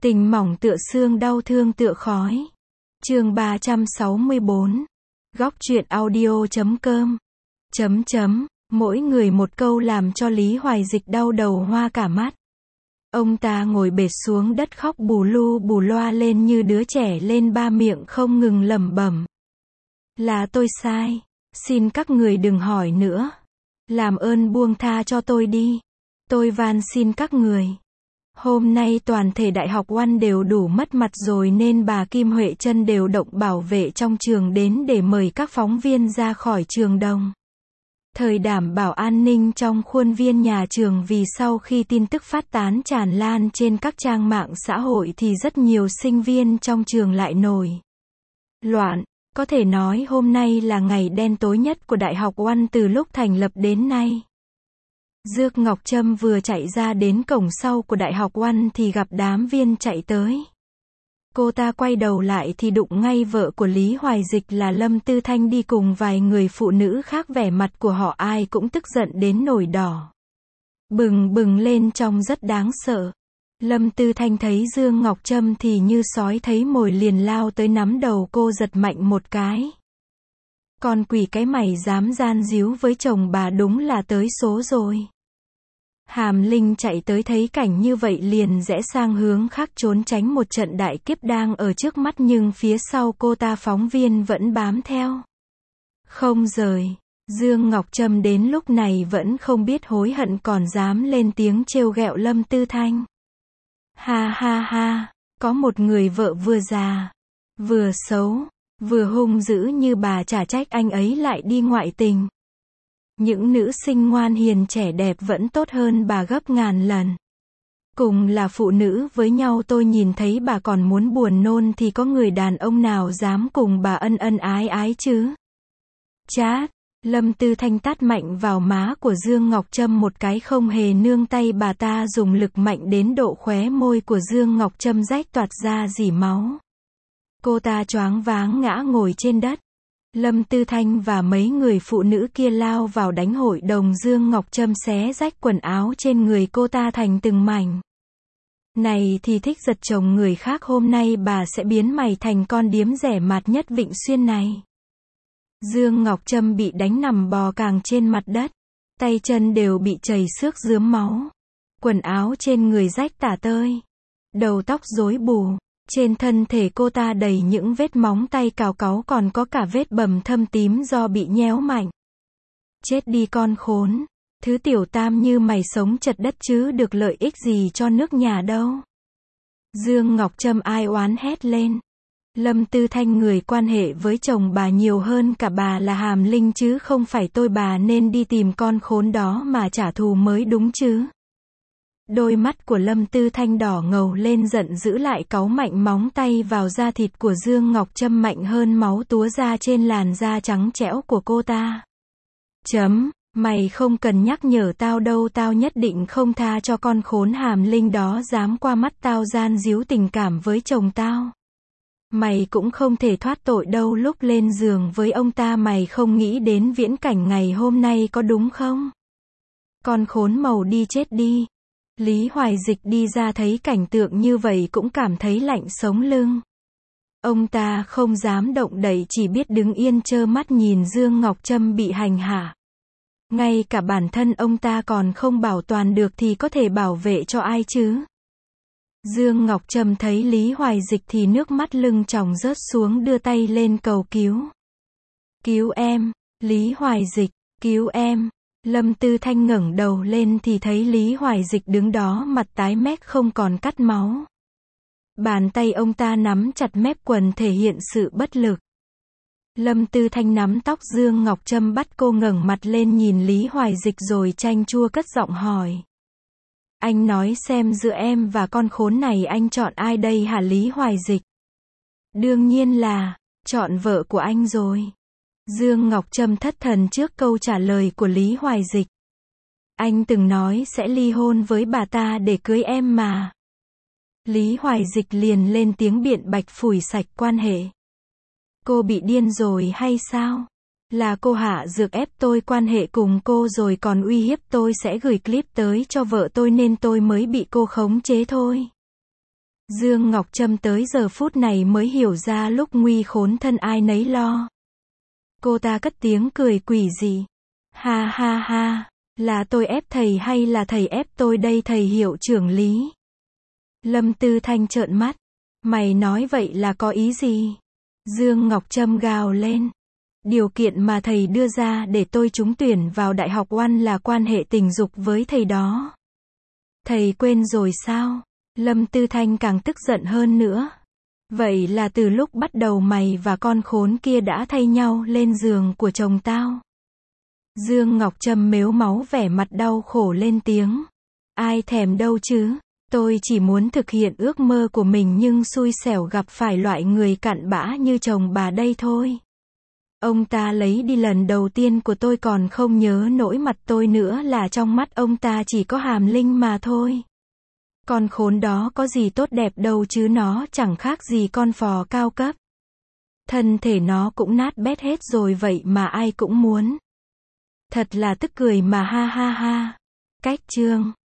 Tình mỏng tựa xương, đau thương tựa khói. Chương 364. Góc truyện audio.com. Mỗi người một câu làm cho Lý Hoài Dịch đau đầu hoa cả mắt. Ông ta ngồi bệt xuống đất khóc bù lu bù loa lên như đứa trẻ lên ba, miệng không ngừng lẩm bẩm. Là tôi sai. Xin các người đừng hỏi nữa. Làm ơn buông tha cho tôi đi. Tôi van xin các người. Hôm nay toàn thể Đại học Oan đều đủ mất mặt rồi nên bà Kim Huệ Trân đều động bảo vệ trong trường đến để mời các phóng viên ra khỏi trường đồng. Thời đảm bảo an ninh trong khuôn viên nhà trường, vì sau khi tin tức phát tán tràn lan trên các trang mạng xã hội thì rất nhiều sinh viên trong trường lại nổi loạn. Có thể nói hôm nay là ngày đen tối nhất của Đại học Oan từ lúc thành lập đến nay. Dược Ngọc Trâm vừa chạy ra đến cổng sau của Đại học Oan thì gặp đám viên chạy tới. Cô ta quay đầu lại thì đụng ngay vợ của Lý Hoài Dịch là Lâm Tư Thanh đi cùng vài người phụ nữ khác, vẻ mặt của họ ai cũng tức giận đến nổi đỏ bừng bừng lên trông rất đáng sợ. Lâm Tư Thanh thấy Dương Ngọc Trâm thì như sói thấy mồi liền lao tới nắm đầu cô giật mạnh một cái. Con quỷ cái, mày dám gian díu với chồng bà đúng là tới số rồi. Hàm Linh chạy tới thấy cảnh như vậy liền rẽ sang hướng khác trốn tránh một trận đại kiếp đang ở trước mắt, nhưng phía sau cô ta phóng viên vẫn bám theo không rời. Dương Ngọc Trâm đến lúc này vẫn không biết hối hận còn dám lên tiếng trêu ghẹo Lâm Tư Thanh. Ha ha ha, có một người vợ vừa già, vừa xấu, vừa hung dữ như bà, chả trách anh ấy lại đi ngoại tình. Những nữ sinh ngoan hiền trẻ đẹp vẫn tốt hơn bà gấp ngàn lần. Cùng là phụ nữ với nhau tôi nhìn thấy bà còn muốn buồn nôn thì có người đàn ông nào dám cùng bà ân ân ái ái chứ? Chát! Lâm Tư Thanh tát mạnh vào má của Dương Ngọc Trâm một cái không hề nương tay, bà ta dùng lực mạnh đến độ khóe môi của Dương Ngọc Trâm rách toạc ra rỉ máu. Cô ta choáng váng ngã ngồi trên đất. Lâm Tư Thanh và mấy người phụ nữ kia lao vào đánh hội đồng Dương Ngọc Trâm, xé rách quần áo trên người cô ta thành từng mảnh. Này thì thích giật chồng người khác, hôm nay bà sẽ biến mày thành con điếm rẻ mạt nhất Vịnh Xuyên này. Dương Ngọc Trâm bị đánh nằm bò càng trên mặt đất. Tay chân đều bị chảy xước rướm máu. Quần áo trên người rách tả tơi. Đầu tóc rối bù. Trên thân thể cô ta đầy những vết móng tay cào cáu, còn có cả vết bầm thâm tím do bị nhéo mạnh. Chết đi con khốn. Thứ tiểu tam như mày sống chật đất chứ được lợi ích gì cho nước nhà đâu. Dương Ngọc Trâm ai oán hét lên. Lâm Tư Thanh, người quan hệ với chồng bà nhiều hơn cả bà là Hàm Linh chứ không phải tôi, bà nên đi tìm con khốn đó mà trả thù mới đúng chứ. Đôi mắt của Lâm Tư Thanh đỏ ngầu lên, giận dữ lại cáu mạnh móng tay vào da thịt của Dương Ngọc Trâm mạnh hơn, máu túa ra trên làn da trắng trẻo của cô ta. Mày không cần nhắc nhở tao đâu, tao nhất định không tha cho con khốn Hàm Linh đó dám qua mắt tao gian díu tình cảm với chồng tao. Mày cũng không thể thoát tội đâu, lúc lên giường với ông ta mày không nghĩ đến viễn cảnh ngày hôm nay có đúng không? Con khốn màu đi chết đi. Lý Hoài Dịch đi ra thấy cảnh tượng như vậy cũng cảm thấy lạnh sống lưng. Ông ta không dám động đậy, chỉ biết đứng yên trơ mắt nhìn Dương Ngọc Trâm bị hành hạ. Ngay cả bản thân ông ta còn không bảo toàn được thì có thể bảo vệ cho ai chứ? Dương Ngọc Trâm thấy Lý Hoài Dịch thì nước mắt lưng tròng rớt xuống, đưa tay lên cầu cứu. Cứu em, Lý Hoài Dịch, cứu em. Lâm Tư Thanh ngẩng đầu lên thì thấy Lý Hoài Dịch đứng đó mặt tái mét không còn cắt máu. Bàn tay ông ta nắm chặt mép quần thể hiện sự bất lực. Lâm Tư Thanh nắm tóc Dương Ngọc Trâm bắt cô ngẩng mặt lên nhìn Lý Hoài Dịch rồi chanh chua cất giọng hỏi. Anh nói xem giữa em và con khốn này anh chọn ai đây hả Lý Hoài Dịch? Đương nhiên là chọn vợ của anh rồi. Dương Ngọc Trâm thất thần trước câu trả lời của Lý Hoài Dịch. Anh từng nói sẽ ly hôn với bà ta để cưới em mà. Lý Hoài Dịch liền lên tiếng biện bạch phủi sạch quan hệ. Cô bị điên rồi hay sao? Là cô hạ dược ép tôi quan hệ cùng cô rồi còn uy hiếp tôi sẽ gửi clip tới cho vợ tôi nên tôi mới bị cô khống chế thôi. Dương Ngọc Trâm tới giờ phút này mới hiểu ra lúc nguy khốn thân ai nấy lo. Cô ta cất tiếng cười quỷ dị. Ha ha ha, là tôi ép thầy hay là thầy ép tôi đây thầy hiệu trưởng Lý? Lâm Tư Thanh trợn mắt. Mày nói vậy là có ý gì? Dương Ngọc Trâm gào lên. Điều kiện mà thầy đưa ra để tôi trúng tuyển vào Đại học Oan là quan hệ tình dục với thầy đó. Thầy quên rồi sao? Lâm Tư Thanh càng tức giận hơn nữa. Vậy là từ lúc bắt đầu mày và con khốn kia đã thay nhau lên giường của chồng tao. Dương Ngọc Trâm mếu máu vẻ mặt đau khổ lên tiếng. Ai thèm đâu chứ, tôi chỉ muốn thực hiện ước mơ của mình nhưng xui xẻo gặp phải loại người cặn bã như chồng bà đây thôi. Ông ta lấy đi lần đầu tiên của tôi còn không nhớ nổi mặt tôi nữa là trong mắt ông ta chỉ có hàm linh mà thôi. Con khốn đó có gì tốt đẹp đâu chứ nó chẳng khác gì con phò cao cấp. Thân thể nó cũng nát bét hết rồi vậy mà ai cũng muốn. Thật là tức cười mà ha ha ha. Cách chương